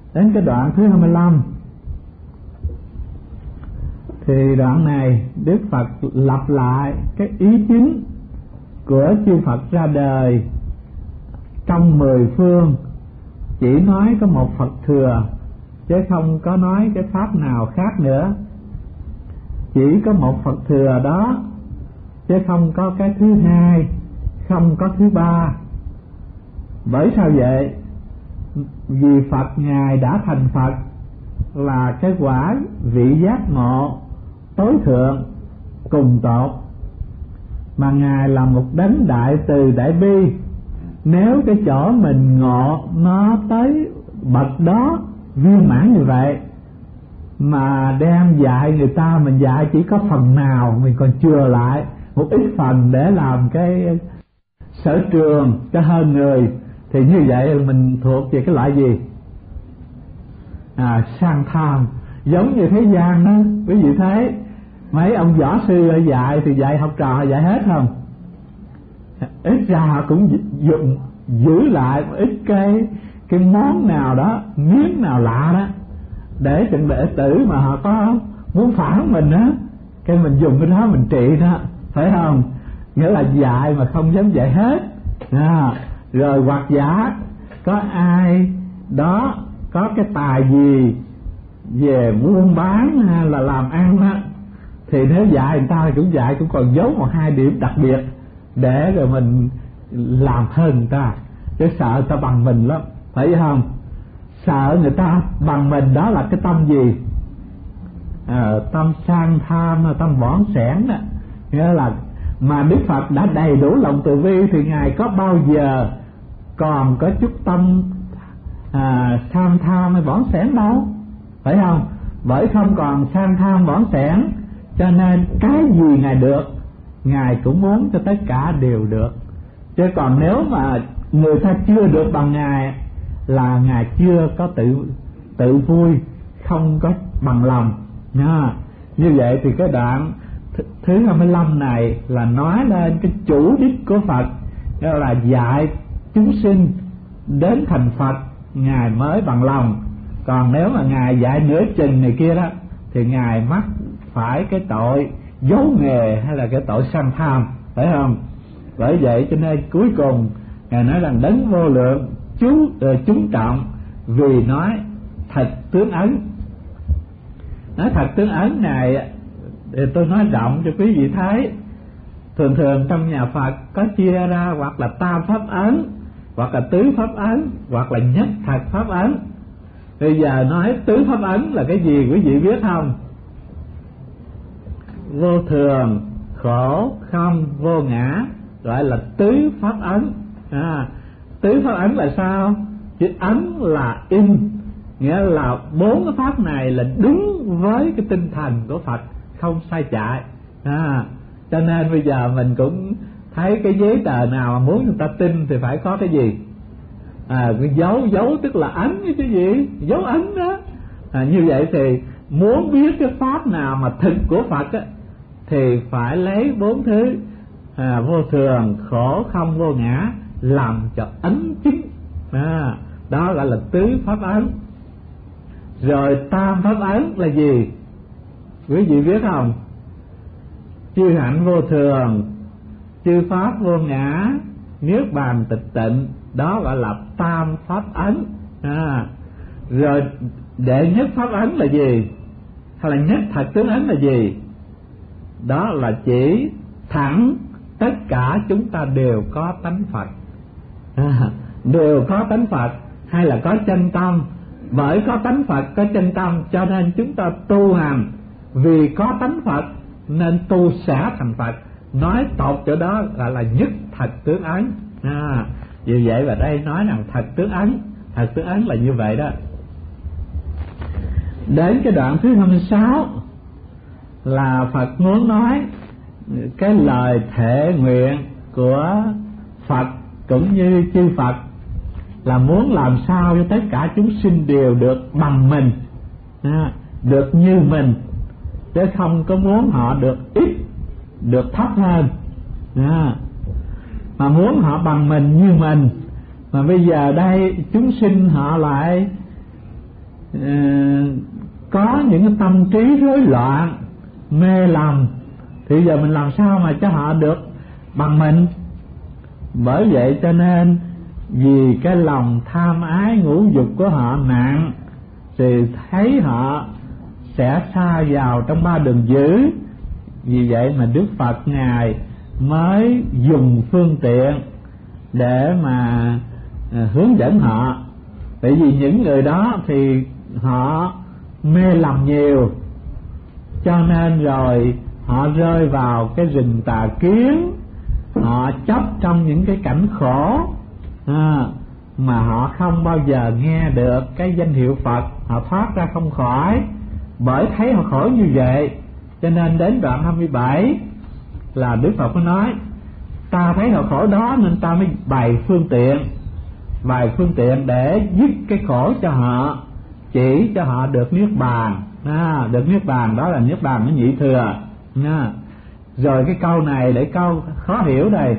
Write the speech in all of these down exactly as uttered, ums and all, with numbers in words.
Đến cái đoạn thứ hai mươi lăm thì đoạn này Đức Phật lặp lại cái ý chính của chư Phật ra đời trong mười phương, chỉ nói có một Phật thừa chứ không có nói cái pháp nào khác nữa. Chỉ có một Phật thừa đó chứ không có cái thứ hai, không có thứ ba. Bởi sao vậy? Vì Phật Ngài đã thành Phật là cái quả vị giác ngộ tối thượng cùng tột, mà Ngài là một đấng đại từ đại bi. Nếu cái chỗ mình ngộ nó tới bậc đó viên mãn như vậy mà đem dạy người ta, mình dạy chỉ có phần nào, mình còn chừa lại một ít phần để làm cái sở trường cho hơn người, thì như vậy mình thuộc về cái loại gì? À, sang tham. Giống như thế gian đó, quý vị thấy mấy ông võ sư ở dạy thì dạy học trò dạy hết không? Ít ra họ cũng dùng giữ lại một ít cái cái món nào đó, miếng nào lạ đó, để chừng đệ tử mà họ có muốn phản mình á, cái mình dùng cái đó mình trị đó, phải không? Nghĩa là dạy mà không dám dạy hết. À, rồi hoặc giả có ai đó có cái tài gì về buôn bán hay là làm ăn đó, thì nếu dạy người ta cũng dạy cũng còn giấu một hai điểm đặc biệt để rồi mình làm hơn người ta, chứ sợ người ta bằng mình lắm, phải không? Sợ người ta bằng mình đó là cái tâm gì? À, tâm sang tham, tâm bỏn sẻn đó. Nghĩa là mà Đức Phật đã đầy đủ lòng từ bi thì Ngài có bao giờ còn có chút tâm à, sang tham hay bỏn sẻn đâu, phải không? Bởi không còn sang tham bỏn sẻn cho nên cái gì Ngài được, Ngài cũng muốn cho tất cả đều được. Chứ còn nếu mà người ta chưa được bằng Ngài là Ngài chưa có tự tự vui, không có bằng lòng nha. Như vậy thì cái đoạn thứ hai mươi lăm này là nói lên cái chủ đích của Phật, đó là dạy chúng sinh đến thành Phật Ngài mới bằng lòng. Còn nếu mà Ngài dạy nửa chừng này kia đó thì Ngài mắc phải cái tội giấu nghề hay là cái tội sang tham, phải không? Bởi vậy cho nên cuối cùng Ngài nói rằng đấng vô lượng chú uh, chúng trọng vì nói thật tướng ấn. Nói thật tướng ấn này thì tôi nói rộng cho quý vị thấy. Thường thường trong nhà Phật có chia ra hoặc là tam pháp ấn, hoặc là tứ pháp ấn, hoặc là nhất thật pháp ấn. Bây giờ nói tứ pháp ấn là cái gì quý vị biết không? Vô thường, khổ, không, vô ngã, gọi là tứ pháp ấn. À, tứ pháp ấn là sao? Chữ ấn là in, nghĩa là bốn cái pháp này là đúng với cái tinh thần của Phật, không sai chạy. À, cho nên bây giờ mình cũng thấy cái giấy tờ nào mà muốn người ta tin thì phải có cái gì? À, cái dấu, dấu tức là ấn cái gì? Dấu ấn đó. À, như vậy thì muốn biết cái pháp nào mà thực của Phật á, thì phải lấy bốn thứ à, vô thường, khổ, không, vô ngã làm cho ấn chứng. À, đó gọi là tứ pháp ấn. Rồi tam pháp ấn là gì? Quý vị biết không? Chư hạnh vô thường, chư pháp vô ngã, niết bàn tịch tịnh, đó gọi là tam pháp ấn. À, rồi đệ nhất pháp ấn là gì? Hay là nhất thật tướng ấn là gì? Đó là chỉ thẳng tất cả chúng ta đều có tánh Phật. À, đều có tánh Phật hay là có chân tâm. Bởi có tánh Phật, có chân tâm cho nên chúng ta tu hành. Vì có tánh Phật nên tu sẽ thành Phật. Nói tột chỗ đó gọi là nhất thật tướng ấn. À, vì vậy và đây nói rằng thật tướng ấn. Thật tướng ấn là như vậy đó. Đến cái đoạn thứ hai mươi sáu là Phật muốn nói cái lời thệ nguyện của Phật cũng như chư Phật, là muốn làm sao cho tất cả chúng sinh đều được bằng mình, à, được như mình, chứ không có muốn họ được ít, được thấp hơn, à, mà muốn họ bằng mình như mình. Mà bây giờ đây chúng sinh họ lại uh, có những cái tâm trí rối loạn, mê lầm, thì giờ mình làm sao mà cho họ được bằng mình? Bởi vậy cho nên vì cái lòng tham ái ngũ dục của họ nặng, thì thấy họ sẽ sa vào trong ba đường dữ. Vì vậy mà Đức Phật Ngài mới dùng phương tiện để mà hướng dẫn họ. Tại vì những người đó thì họ mê lầm nhiều, cho nên rồi họ rơi vào cái rừng tà kiến, họ chấp trong những cái cảnh khổ, à, mà họ không bao giờ nghe được cái danh hiệu Phật, họ thoát ra không khỏi. Bởi thấy họ khổ như vậy, cho nên đến đoạn hai mươi bảy là Đức Phật mới nói: ta thấy họ khổ đó nên ta mới bày phương tiện, bày phương tiện để dứt cái khổ cho họ, chỉ cho họ được niết bàn. À, được niết bàn đó là niết bàn nó nhị thừa. À, rồi cái câu này để câu khó hiểu đây: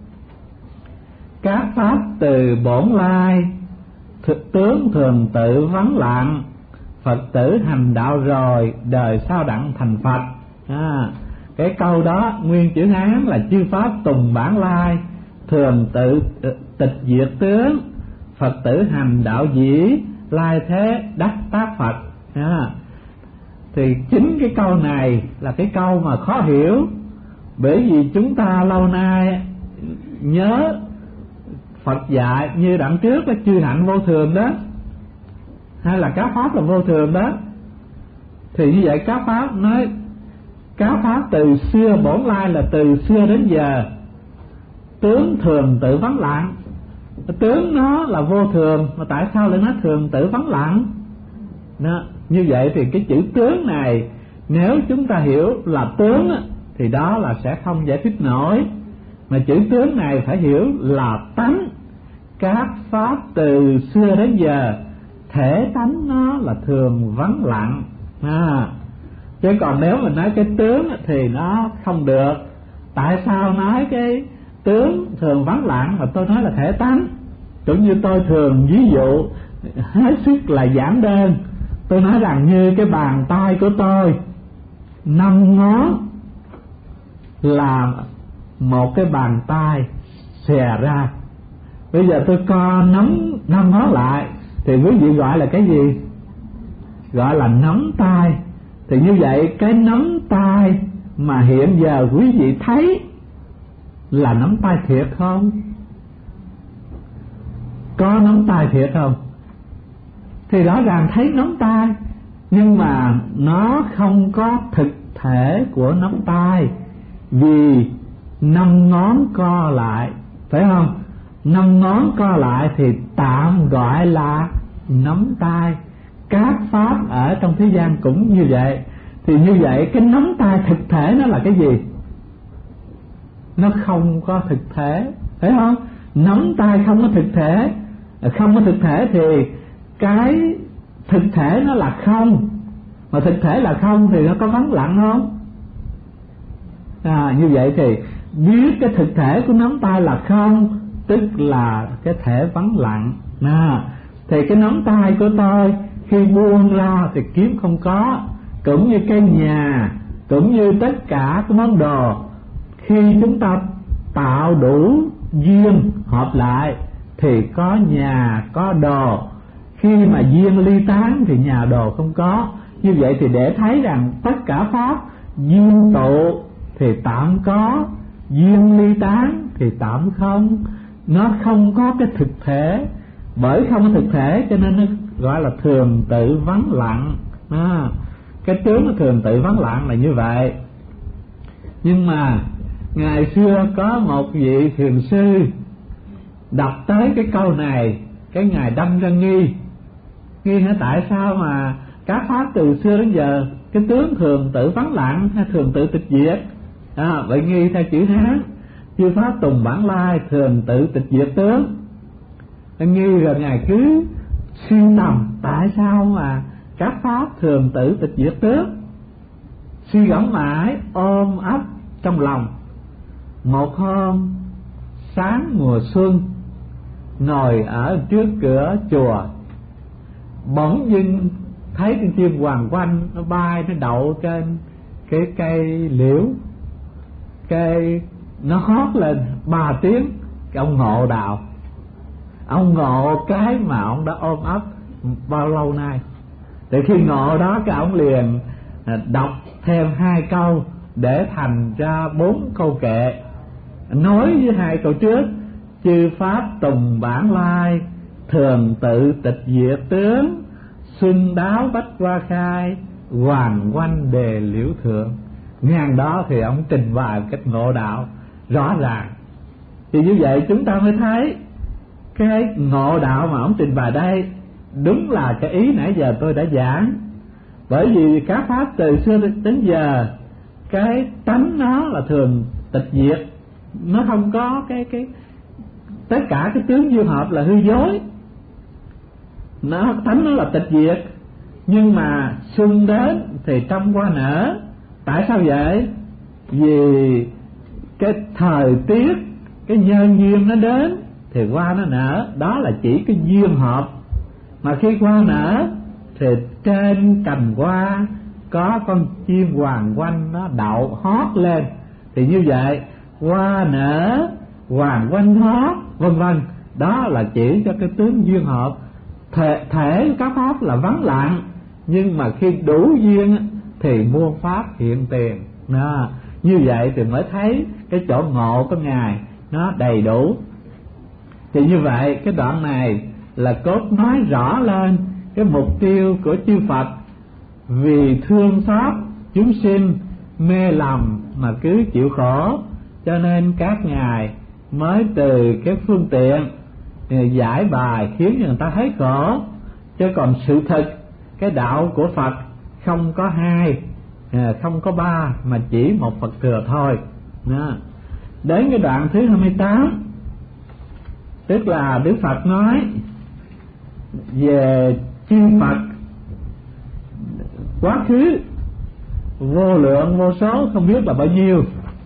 các pháp từ bổn lai, thực tướng thường tự vắng lặng, Phật tử hành đạo rồi đời sau đặng thành Phật. À, cái câu đó nguyên chữ Hán là chư pháp tùng bản lai, thường tự tịch diệt tướng, Phật tử hành đạo dĩ, lai thế đắc tác Phật. À, thì chính cái câu này là cái câu mà khó hiểu, bởi vì chúng ta lâu nay nhớ Phật dạy như đoạn trước là chư hạnh vô thường đó, hay là các pháp là vô thường đó. Thì như vậy các pháp nói các pháp từ xưa bổn lai là từ xưa đến giờ, tướng thường tự vắng lặng. Tướng nó là vô thường, mà tại sao lại nói thường tự vắng lặng đó? Như vậy thì cái chữ tướng này nếu chúng ta hiểu là tướng thì đó là sẽ không giải thích nổi, mà chữ tướng này phải hiểu là tánh. Các pháp từ xưa đến giờ thể tánh nó là thường vắng lặng. À, chứ còn nếu mình nói cái tướng thì nó không được. Tại sao nói cái tướng thường vắng lặng mà tôi nói là thể tánh? Cũng như tôi thường ví dụ hết sức là giản đơn, tôi nói rằng như cái bàn tay của tôi, năm ngón là một cái bàn tay xòe ra. Bây giờ tôi co nắm năm ngón lại thì quý vị gọi là cái gì? Gọi là nắm tay. Thì như vậy cái nắm tay mà hiện giờ quý vị thấy là nắm tay thiệt không? Có nắm tay thiệt không? Thì rõ ràng thấy nắm tay, nhưng mà nó không có thực thể của nắm tay, vì năm ngón co lại, phải không? Năm ngón co lại thì tạm gọi là nắm tay. Các pháp ở trong thế gian cũng như vậy. Thì như vậy cái nắm tay thực thể nó là cái gì? Nó không có thực thể, phải không? Nắm tay không có thực thể. Không có thực thể thì cái thực thể nó là không. Mà thực thể là không thì nó có vắng lặng không? À, như vậy thì biết cái thực thể của nắm tay là không, tức là cái thể vắng lặng. À, thì cái nắm tay của tôi khi buông ra thì kiếm không có, cũng như cái nhà, cũng như tất cả các món đồ, khi chúng ta tạo đủ duyên hợp lại thì có nhà, có đồ. Khi mà duyên ly tán thì nhà đồ không có. Như vậy thì để thấy rằng tất cả pháp duyên tụ thì tạm có, duyên ly tán thì tạm không. Nó không có cái thực thể. Bởi không có thực thể cho nên nó gọi là thường tự vắng lặng. À, cái tướng nó thường tự vắng lặng là như vậy. Nhưng mà ngày xưa có một vị thiền sư đọc tới cái câu này, cái ngài đâm ra nghi. Nghi hả? Tại sao mà các pháp từ xưa đến giờ cái tướng thường tự vắng lặng hay thường tự tịch diệt? À, vậy nghi theo chữ Hán, chư pháp tùng bản lai, thường tự tịch diệt tướng. Nghi rồi ngài cứ suy tầm tại sao mà các pháp thường tự tịch diệt tướng. Suy gẫm mãi ôm ấp trong lòng. Một hôm sáng mùa xuân, ngồi ở trước cửa chùa, bỗng dưng thấy con chim hoàng oanh nó bay, nó đậu trên cái cây liễu, cái nó hót lên ba tiếng. Cái ông ngộ đạo, ông ngộ cái mà ông đã ôm ấp bao lâu nay. Thì khi ngộ đó cái ông liền đọc thêm hai câu để thành ra bốn câu kệ, nói với hai câu trước: chư pháp tùng bản lai, thường tự tịch diệt tướng, xuân đáo bách hoa khai, hoàng oanh đề liễu thượng. Ngang đó thì ông trình bày cách ngộ đạo rõ ràng. Thì như vậy chúng ta mới thấy cái ngộ đạo mà ông trình bày đây đúng là cái ý nãy giờ tôi đã giảng. Bởi vì các pháp từ xưa đến giờ cái tánh nó là thường tịch diệt, nó không có cái cái tất cả cái tướng duyên hợp là hư dối, nó tánh nó là tịch diệt. Nhưng mà xuân đến thì trăm hoa nở. Tại sao vậy? Vì cái thời tiết, cái nhân duyên nó đến thì hoa nó nở, đó là chỉ cái duyên hợp. Mà khi hoa nở thì trên cành hoa có con chim hoàng oanh nó đậu hót lên. Thì như vậy hoa nở, hoàng oanh hót, vân vân, đó là chỉ cho cái tướng duyên hợp. Thể, thể các pháp là vắng lặng, nhưng mà khi đủ duyên thì muôn pháp hiện tiền. Đó, như vậy thì mới thấy cái chỗ ngộ của Ngài nó đầy đủ. Thì như vậy cái đoạn này là cốt nói rõ lên cái mục tiêu của chư Phật, vì thương xót chúng sinh mê lầm mà cứ chịu khổ, cho nên các ngài mới từ cái phương tiện giải bài khiến người ta thấy khổ. Chứ còn sự thực cái đạo của Phật không có hai, không có ba, mà chỉ một Phật thừa thôi. Đó. Đến cái đoạn thứ hai mươi tám, tức là Đức Phật nói về chư Phật quá khứ vô lượng vô số không biết là bao nhiêu,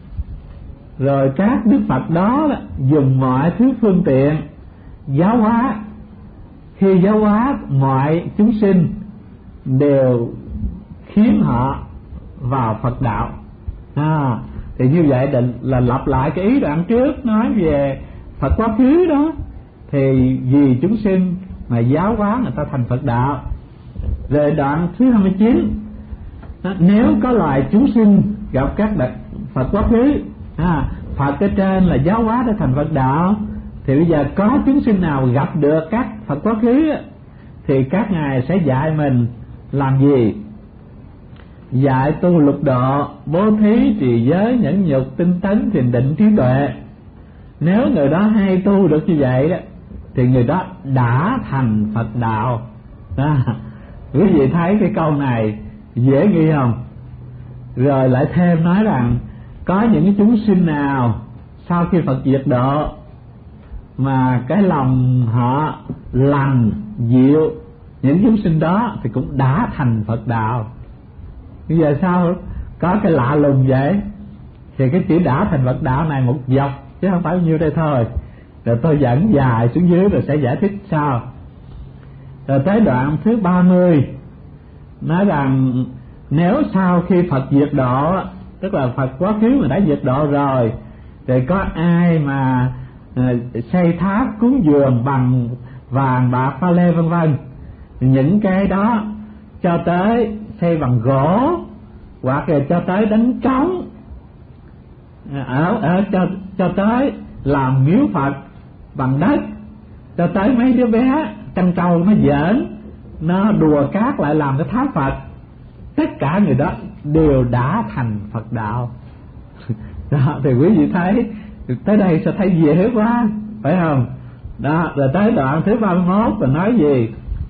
rồi các Đức Phật đó, đó dùng mọi thứ phương tiện giáo hóa. Khi giáo hóa mọi chúng sinh đều khiến họ vào Phật đạo. À, thì như vậy là, là lặp lại cái ý đoạn trước nói về Phật quá khứ đó, thì vì chúng sinh mà giáo hóa người ta thành Phật đạo. Rồi đoạn thứ hai mươi chín, nếu có loài chúng sinh gặp các Phật quá khứ, à, Phật ở trên là giáo hóa để thành Phật đạo, thì bây giờ có chúng sinh nào gặp được các Phật quá khứ thì các ngài sẽ dạy mình làm gì? Dạy tu lục độ, bố thí, trì giới, nhẫn nhục, tinh tấn, thiền định, trí tuệ. Nếu người đó hay tu được như vậy đó thì người đó đã thành Phật đạo. À, quý vị thấy cái câu này dễ ghi không? Rồi lại thêm nói rằng có những cái chúng sinh nào sau khi Phật diệt độ mà cái lòng họ lành dịu, những chúng sinh đó thì cũng đã thành Phật đạo. Bây giờ sao có cái lạ lùng vậy? Thì cái chữ đã thành Phật đạo này một dọc chứ không phải bao nhiêu đây thôi. Rồi tôi dẫn dài xuống dưới rồi sẽ giải thích sau. Rồi tới đoạn thứ ba mươi nói rằng nếu sau khi Phật diệt độ, tức là Phật quá khứ mà đã diệt độ rồi, thì có ai mà xây tháp cúng dường bằng vàng bạc pha lê vân vân, những cái đó cho tới xây bằng gỗ, hoặc là cho tới đánh trống, ở, ở cho cho tới làm miếu Phật bằng đất, cho tới mấy đứa bé trăn trâu nó giỡn, nó đùa cát lại làm cái tháp Phật, tất cả người đó đều đã thành Phật đạo. Đó, thì quý vị thấy tới đây sẽ thấy dễ quá, phải không? Đó, rồi tới đoạn thứ ba mươi mốt là nói gì?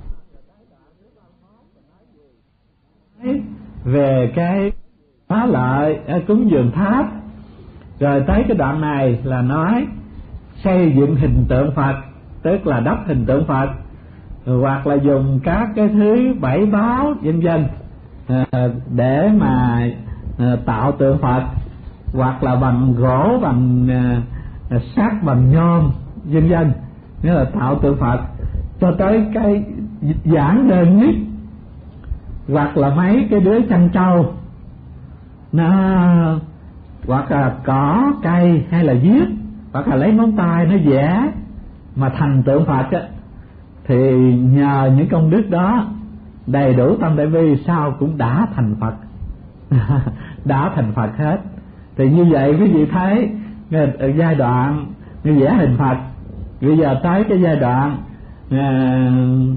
Về cái phá lợi cúng dường tháp. Rồi tới cái đoạn này là nói xây dựng hình tượng Phật, tức là đắp hình tượng Phật, hoặc là dùng các cái thứ bảy báo vân vân để mà tạo tượng Phật, hoặc là bằng gỗ, bằng sắt, bằng nhôm vân vân, nghĩa là tạo tượng Phật. Cho tới cái giản đơn nhất hoặc là mấy cái đứa chăn trâu, nó hoặc là cỏ cây hay là viết, hoặc là lấy móng tay nó vẽ mà thành tượng Phật á, thì nhờ những công đức đó đầy đủ tâm đại bi sao cũng đã thành Phật. Đã thành Phật hết. Thì như vậy quý vị thấy ở giai đoạn như vẽ hình Phật, bây giờ tới cái giai đoạn à,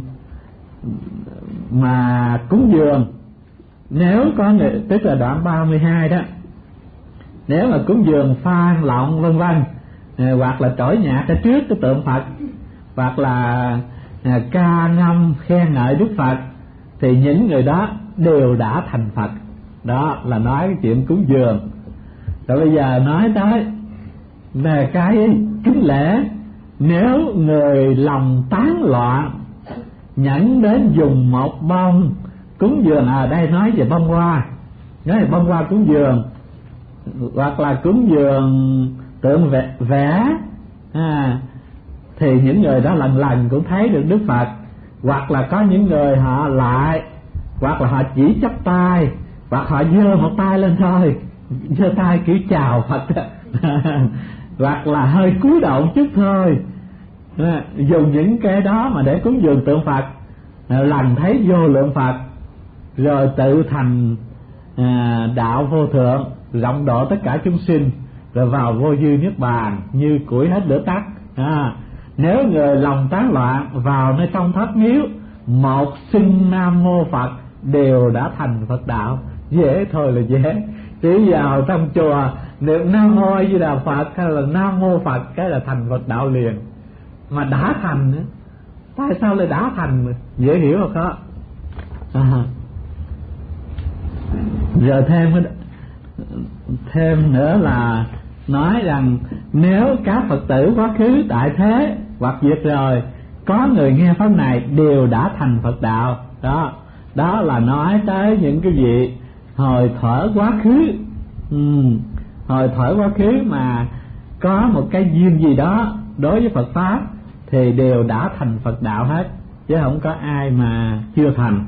mà cúng dường, nếu có người, tức là đoạn ba mươi hai đó, nếu mà cúng dường phan lọng vân vân, à, hoặc là trỗi nhạc ở trước cái tượng Phật, hoặc là à, ca ngâm khen ngợi Đức Phật, thì những người đó đều đã thành Phật. Đó là nói cái chuyện cúng dường. Rồi bây giờ nói tới về cái kính lễ. Nếu người lòng tán loạn nhẫn đến dùng một bông cúng dường, ở à, đây nói về bông hoa, nói về bông hoa cúng dường, hoặc là cúng dường tượng vẽ, vẽ à, thì những người đó lần lần cũng thấy được Đức Phật. Hoặc là có những người họ lại, hoặc là họ chỉ chắp tay, hoặc họ giơ một tay lên thôi, giơ tay kiểu chào Phật. Hoặc là hơi cúi đầu chút thôi, à, dùng những cái đó mà để cúng dường tượng Phật, à, lần thấy vô lượng Phật, rồi tự thành à, đạo vô thượng, rộng độ tất cả chúng sinh, rồi vào vô dư niết bàn như củi hết lửa tắt. À, nếu người lòng tán loạn vào nơi trong thất miếu, một xưng Nam Mô Phật đều đã thành Phật đạo. Dễ thôi là dễ, chỉ vào trong chùa niệm Nam Mô A Di Đà Phật hay là Nam Mô Phật cái là thành Phật đạo liền. Mà đã thành nữa, tại sao lại đã thành mà? Dễ hiểu không có? À, giờ thêm thêm nữa là nói rằng nếu các Phật tử quá khứ tại thế hoặc diệt rồi, có người nghe pháp này đều đã thành Phật đạo. Đó, đó là nói tới những cái gì hồi thở quá khứ. ừ, Hồi thở quá khứ mà có một cái duyên gì đó đối với Phật pháp thì đều đã thành Phật đạo hết, chứ không có ai mà chưa thành.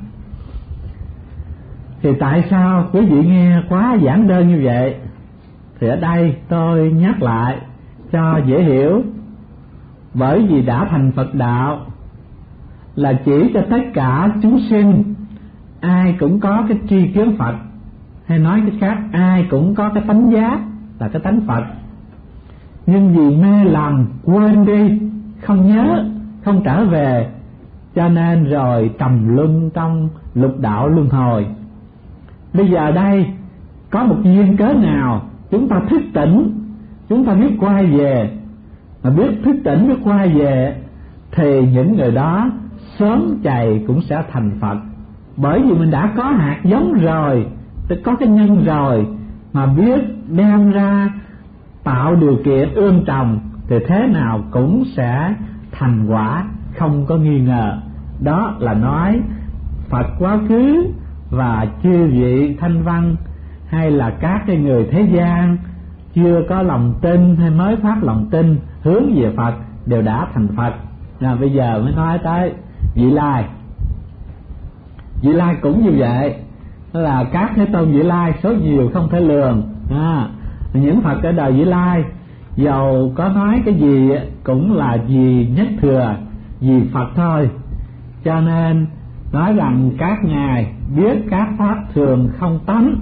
Thì tại sao quý vị nghe quá giản đơn như vậy? Thì ở đây tôi nhắc lại cho dễ hiểu. Bởi vì đã thành Phật đạo là chỉ cho tất cả chúng sinh ai cũng có cái tri kiến Phật, hay nói cái khác, ai cũng có cái tánh giác là cái tánh Phật. Nhưng vì mê lầm, quên đi, không nhớ, không trở về, cho nên rồi trầm luân trong lục đạo luân hồi. Bây giờ đây có một duyên cớ nào chúng ta thức tỉnh, chúng ta biết quay về, mà biết thức tỉnh biết quay về, thì những người đó sớm chày cũng sẽ thành Phật. Bởi vì mình đã có hạt giống rồi, có cái nhân rồi, mà biết đem ra tạo điều kiện ươm trồng, thì thế nào cũng sẽ thành quả, không có nghi ngờ. Đó là nói Phật quá khứ và chư vị thanh văn, hay là các cái người thế gian chưa có lòng tin hay mới phát lòng tin hướng về Phật đều đã thành Phật. Rồi bây giờ mới nói tới Vị Lai. Vị Lai cũng như vậy, đó là các thế tôn Vị Lai số nhiều không thể lường. À, những Phật ở đời Vị Lai dầu có nói cái gì cũng là vì nhất thừa, vì Phật thôi. Cho nên nói rằng các ngài biết các pháp thường không tánh,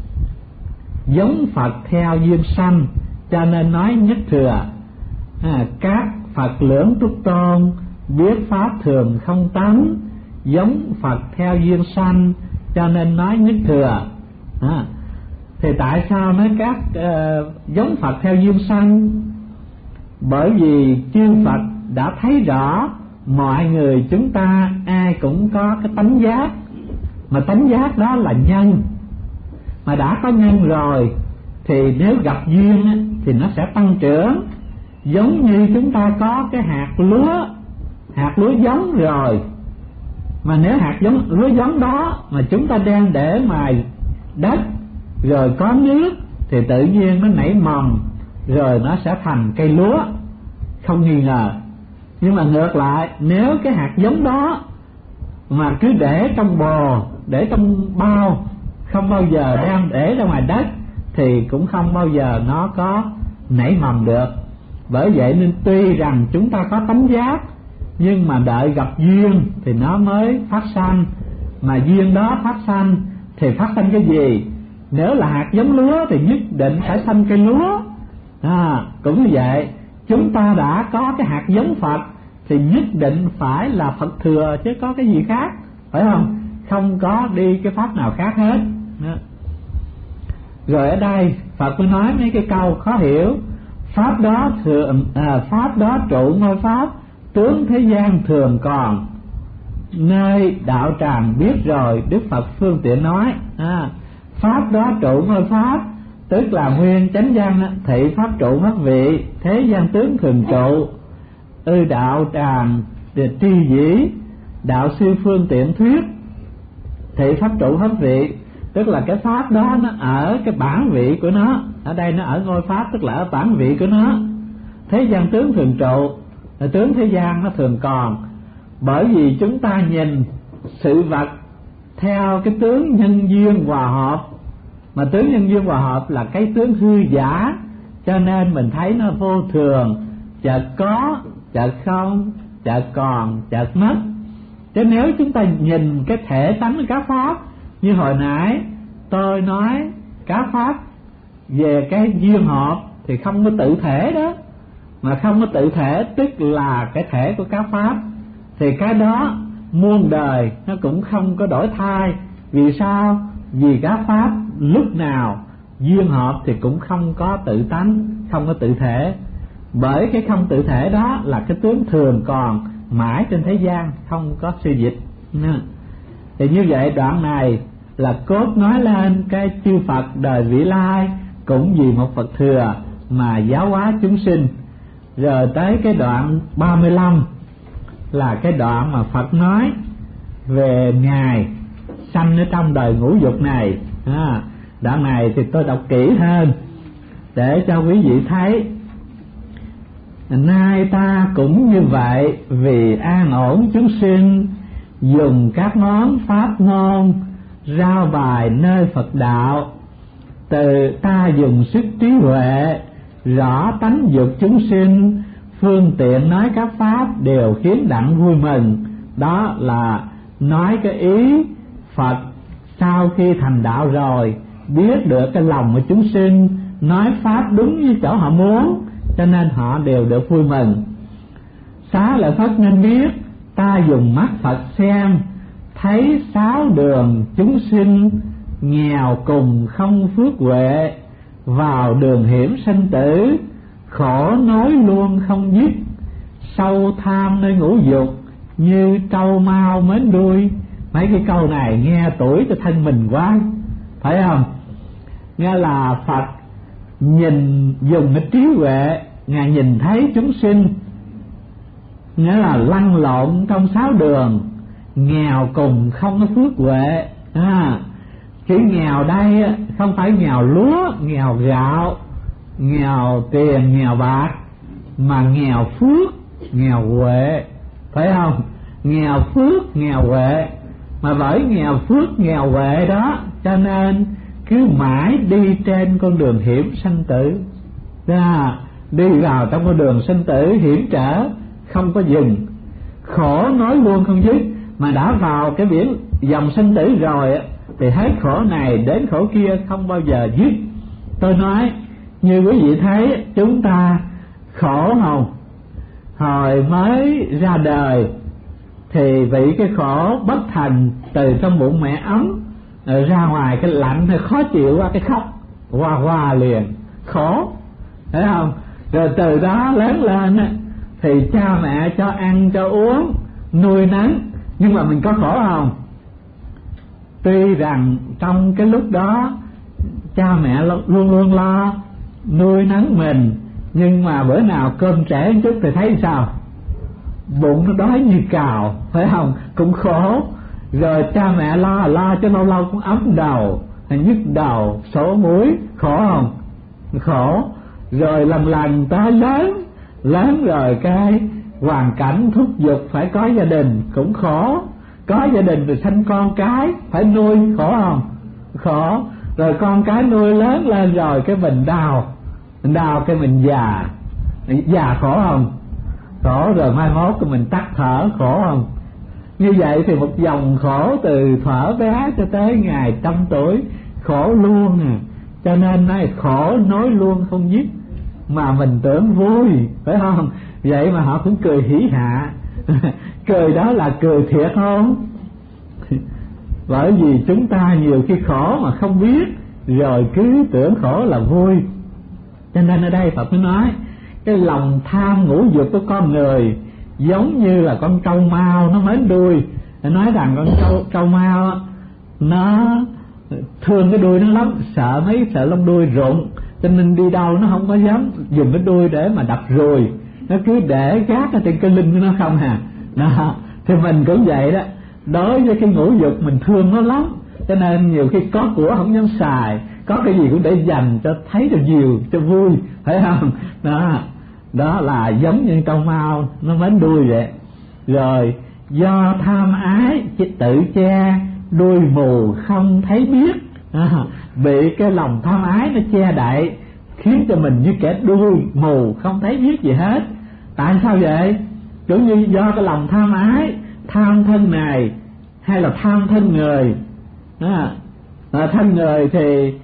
giống Phật theo duyên sanh, cho nên nói nhất thừa. À, các Phật lưỡng túc tôn biết pháp thường không tánh, giống Phật theo duyên sanh, cho nên nói nhất thừa. À, thì tại sao nói các uh, giống Phật theo duyên sanh? Bởi vì chư Phật đã thấy rõ mọi người chúng ta ai cũng có cái tánh giác, mà tánh giác đó là nhân. Mà đã có nhân rồi thì nếu gặp duyên thì nó sẽ tăng trưởng. Giống như chúng ta có cái hạt lúa, hạt lúa giống rồi, mà nếu hạt giống lúa giống đó mà chúng ta đang để ngoài đất rồi có nước thì tự nhiên nó nảy mầm, rồi nó sẽ thành cây lúa, không nghi ngờ. Nhưng mà ngược lại, nếu cái hạt giống đó mà cứ để trong bồ, để trong bao, không bao giờ đem để ra ngoài đất, thì cũng không bao giờ nó có nảy mầm được. Bởi vậy nên tuy rằng chúng ta có tánh giác, nhưng mà đợi gặp duyên thì nó mới phát sanh. Mà duyên đó phát sanh thì phát sanh cái gì? Nếu là hạt giống lúa thì nhất định phải sanh cây lúa. À, cũng như vậy, chúng ta đã có cái hạt giống Phật thì nhất định phải là Phật thừa, chứ có cái gì khác, phải không? Không có đi cái pháp nào khác hết. Đó. Rồi ở đây Phật mới nói mấy cái câu khó hiểu. Pháp đó thường à, pháp đó trụ ngôi pháp, tướng thế gian thường còn, nơi đạo tràng biết rồi Đức Phật phương tiện nói. À, pháp đó trụ ngôi pháp, tức là nguyên chánh văn thị pháp trụ mất vị, thế gian tướng thường trụ. Ư đạo tràng tri dĩ, đạo sư phương tiện thuyết, thị pháp trụ hết vị, tức là cái pháp đó nó ở cái bản vị của nó. Ở đây nó ở ngôi pháp, tức là ở bản vị của nó. Thế gian tướng thường trụ, tướng thế gian nó thường còn. Bởi vì chúng ta nhìn sự vật theo cái tướng nhân duyên hòa hợp, mà tướng nhân duyên hòa hợp là cái tướng hư giả, cho nên mình thấy nó vô thường, chợt có, chợt không, chợt còn, chợt mất. Chứ nếu chúng ta nhìn cái thể tánh của các pháp, như hồi nãy tôi nói các pháp về cái duyên hợp thì không có tự thể đó. Mà không có tự thể tức là cái thể của các pháp, thì cái đó muôn đời nó cũng không có đổi thay. Vì sao? Vì các pháp lúc nào duyên hợp thì cũng không có tự tánh, không có tự thể. Bởi cái không tự thể đó là cái tướng thường còn mãi trên thế gian, không có suy dịch. Thì như vậy đoạn này là cốt nói lên cái chư Phật đời vị lai cũng vì một Phật thừa mà giáo hóa chúng sinh. Rồi tới cái đoạn ba mươi lăm là cái đoạn mà Phật nói về Ngài sanh ở trong đời ngũ dục này. À, đoạn này thì tôi đọc kỹ hơn để cho quý vị thấy. Nay ta cũng như vậy, vì an ổn chúng sinh, dùng các món pháp ngôn rao bài nơi Phật đạo. Từ ta dùng sức trí huệ rõ tánh dục chúng sinh, phương tiện nói các pháp đều khiến đặng vui mừng. Đó là nói cái ý Phật sau khi thành đạo rồi, biết được cái lòng của chúng sinh, nói pháp đúng như chỗ họ muốn, cho nên họ đều được vui mừng. Xá lợi Phất nên biết, ta dùng mắt Phật xem, thấy sáu đường chúng sinh, nghèo cùng không phước huệ, vào đường hiểm sinh tử, khổ nối luôn không dứt, sâu tham nơi ngũ dục, như trâu mau mến đuôi. Mấy cái câu này nghe tuổi cho thân mình quá, phải không? Nghe là Phật nhìn dùng cái trí huệ, Ngài nhìn thấy chúng sinh, nghĩa là lăn lộn trong sáu đường, nghèo cùng không có phước huệ. À, chữ nghèo đây không phải nghèo lúa, nghèo gạo, nghèo tiền, nghèo bạc, mà nghèo phước, nghèo huệ, phải không? Nghèo phước, nghèo huệ. Mà bởi nghèo phước, nghèo huệ đó, cho nên cứ mãi đi trên con đường hiểm sanh tử. À, đi vào trong con đường sinh tử hiểm trở, không có dừng, khổ nói luôn không dứt. Mà đã vào cái biển dòng sinh tử rồi thì hết khổ này đến khổ kia, không bao giờ dứt. Tôi nói như quý vị thấy, chúng ta khổ không? Hồi mới ra đời thì bị cái khổ bất thành, từ trong bụng mẹ ấm rồi ra ngoài cái lạnh hay khó chịu quá, cái khóc hoa hoa liền, khổ, thấy không? Rồi từ đó lớn lên thì cha mẹ cho ăn cho uống nuôi nấng, nhưng mà mình có khổ không? Tuy rằng trong cái lúc đó cha mẹ luôn luôn lo nuôi nấng mình, nhưng mà bữa nào cơm trễ một chút thì thấy sao? Bụng nó đói như cào, phải không? Cũng khổ. Rồi cha mẹ lo lo cho lâu lâu cũng ấm đầu, nhức đầu, sổ mũi, khổ không? Khổ. Rồi lần lần tới lớn, lớn rồi cái hoàn cảnh thúc giục phải có gia đình cũng khổ. Có gia đình rồi sanh con cái phải nuôi, khổ không? Khổ. Rồi con cái nuôi lớn lên rồi cái mình đau, mình đau cái mình già, già khổ không? Khổ. Rồi mai mốt cái mình tắt thở, khổ không? Như vậy thì một dòng khổ từ thuở bé cho tới ngày trăm tuổi, khổ luôn à. Cho nên nói khổ nói luôn không dứt, mà mình tưởng vui, phải không? Vậy mà họ cũng cười hỉ hạ. Cười đó là cười thiệt không? Bởi vì chúng ta nhiều khi khổ mà không biết, rồi cứ tưởng khổ là vui. Cho nên ở đây Phật mới nói cái lòng tham ngũ dục của con người giống như là con trâu mao nó mến đuôi. Nói rằng con trâu, trâu mao nó thương cái đuôi nó lắm, sợ mấy sợ lông đuôi rụng, cho nên đi đâu nó không có dám dùng cái đuôi để mà đập ruồi, nó cứ để gác ở trên cái lưng của nó không hà. Đó, thì mình cũng vậy đó. Đối với cái ngũ dục mình thương nó lắm, cho nên nhiều khi có của không dám xài, có cái gì cũng để dành cho thấy cho nhiều, cho vui, phải không? Đó, đó là giống như trâu mao nó mến đuôi vậy. Rồi do tham ái tự che, đuôi mù không thấy biết. À, bị cái lòng tham ái nó che đậy, khiến cho mình như kẻ đuôi mù không thấy biết gì hết. Tại sao vậy? Cũng như do cái lòng tham ái, tham thân này hay là tham thân người. À, à, thân người thì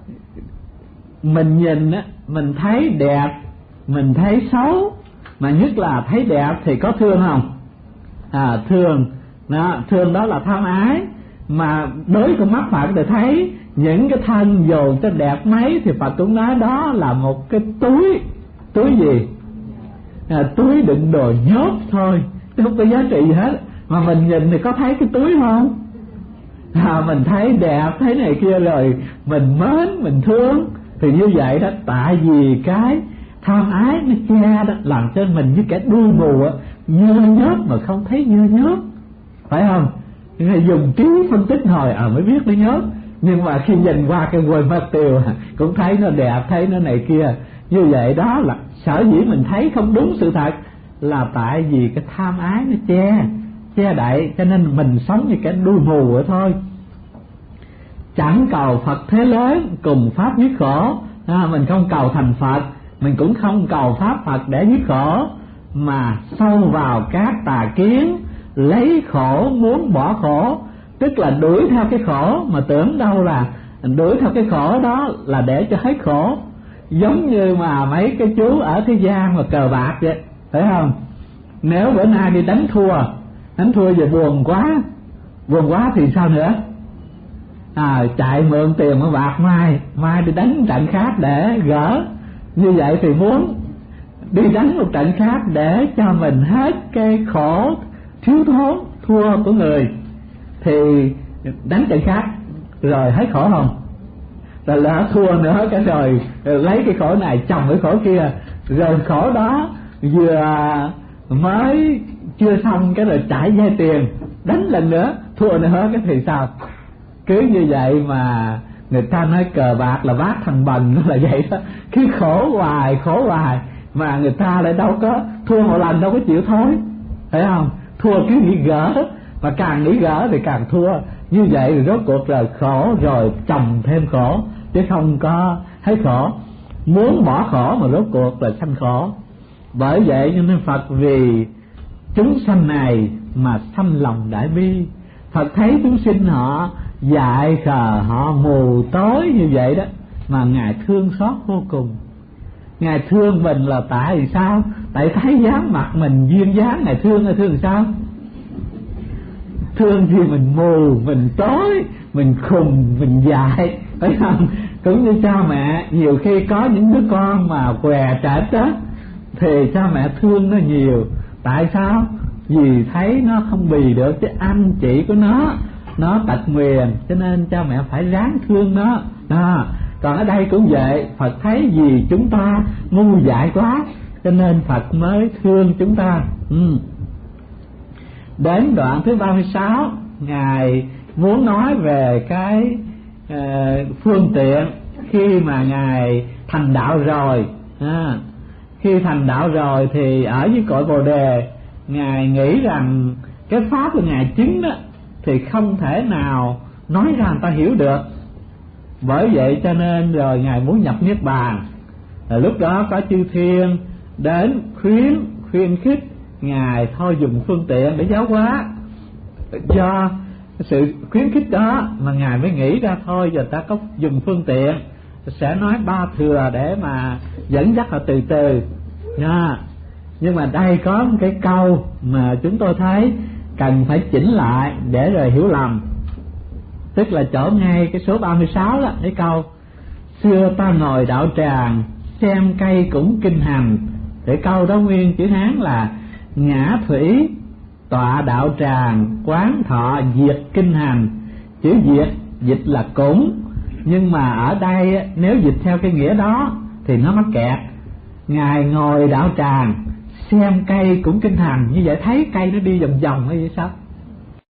mình nhìn á, mình thấy đẹp, mình thấy xấu, mà nhất là thấy đẹp thì có thương không? À, thương đó, thương đó là tham ái. Mà đối con mắt Phật để thấy những cái thân dù cho đẹp mấy thì Phật cũng nói đó là một cái túi. Túi gì? À, túi đựng đồ nhốt thôi, chứ không có giá trị gì hết. Mà mình nhìn thì có thấy cái túi không? À, mình thấy đẹp, thấy này kia rồi mình mến, mình thương. Thì như vậy đó, tại vì cái tham ái nó che đó, làm cho mình như kẻ đuôi mù á, nhơ nhớp mà không thấy nhơ nhớp, phải không? Dùng trí phân tích hồi à mới biết nó nhớp, nhưng mà khi nhìn qua cái quên mất tiêu cũng thấy nó đẹp, thấy nó này kia. Như vậy đó là sở dĩ mình thấy không đúng sự thật là tại vì cái tham ái nó che che đậy, cho nên mình sống như cái đuôi mù vậy thôi. Chẳng cầu Phật thế lớn cùng pháp dứt khổ. À, mình không cầu thành Phật, mình cũng không cầu pháp Phật để dứt khổ, mà sâu vào các tà kiến, lấy khổ muốn bỏ khổ. Tức là đuổi theo cái khổ mà tưởng đâu là đuổi theo cái khổ đó là để cho hết khổ. Giống như mà mấy cái chú ở thế gian mà cờ bạc vậy, phải không? Nếu bữa nay đi đánh thua, đánh thua về buồn quá, buồn quá thì sao nữa? À, chạy mượn tiền của bạc mai, mai đi đánh trận khác để gỡ. Như vậy thì muốn đi đánh một trận khác để cho mình hết cái khổ thiếu thốn thua của người, thì đánh trận khác rồi hết khổ không? Rồi lỡ thua nữa cái rồi, rồi lấy cái khổ này chồng cái khổ kia, rồi khổ đó vừa mới chưa xong cái rồi chạy vay tiền đánh lần nữa, thua nữa cái thì sao? Cứ như vậy mà người ta nói cờ bạc là bát thằng bần, nó là vậy đó, cứ khổ hoài khổ hoài mà người ta lại đâu có thua một lần đâu có chịu thối, phải không? Thua cứ nghĩ gỡ, mà càng nghĩ gỡ thì càng thua. Như vậy rồi rốt cuộc là khổ rồi chồng thêm khổ, chứ không có hết khổ. Muốn bỏ khổ mà rốt cuộc là sanh khổ. Bởi vậy cho nên Phật vì chúng sanh này mà sanh lòng đại bi. Phật thấy chúng sinh họ dại khờ, họ mù tối như vậy đó, mà Ngài thương xót vô cùng. Ngài thương mình là tại vì sao? Tại thấy dáng mặt mình duyên dáng, Ngài thương. Ngài thương sao? Thương thì mình mù, mình tối, mình khùng, mình dại, phải không? Cũng như cha mẹ nhiều khi có những đứa con mà què trệt đó, thì cha mẹ thương nó nhiều. Tại sao? Vì thấy nó không bì được cái anh chị của nó, nó tật nguyền, cho nên cha mẹ phải ráng thương nó. À, còn ở đây cũng vậy, Phật thấy vì chúng ta ngu dại quá, cho nên Phật mới thương chúng ta. Ừ. Đến đoạn thứ ba mươi sáu, Ngài muốn nói về cái uh, phương tiện khi mà Ngài thành đạo rồi. À, khi thành đạo rồi thì ở dưới cội Bồ Đề, Ngài nghĩ rằng cái pháp của Ngài chứng đó thì không thể nào nói ra người ta hiểu được. Bởi vậy cho nên rồi Ngài muốn nhập Niết Bàn. Rồi lúc đó có chư thiên đến khuyến khuyên khích Ngài thôi dùng phương tiện để giáo hóa. Do sự khuyến khích đó mà Ngài mới nghĩ ra thôi giờ ta có dùng phương tiện, sẽ nói ba thừa để mà dẫn dắt họ từ từ nha. Nhưng mà đây có một cái câu mà chúng tôi thấy cần phải chỉnh lại để rồi hiểu lầm. Tức là chỗ ngay cái số ba mươi sáu đó, cái câu xưa ta ngồi đạo tràng xem cây cũng kinh hành. Cái câu đó nguyên chữ Hán là ngã thủy tọa đạo tràng quán thọ diệt kinh hành. Chữ diệt dịch là cũng, nhưng mà ở đây nếu dịch theo cái nghĩa đó thì nó mắc kẹt. Ngài ngồi đạo tràng xem cây cũng kinh hành, như vậy thấy cây nó đi vòng vòng hay vậy sao?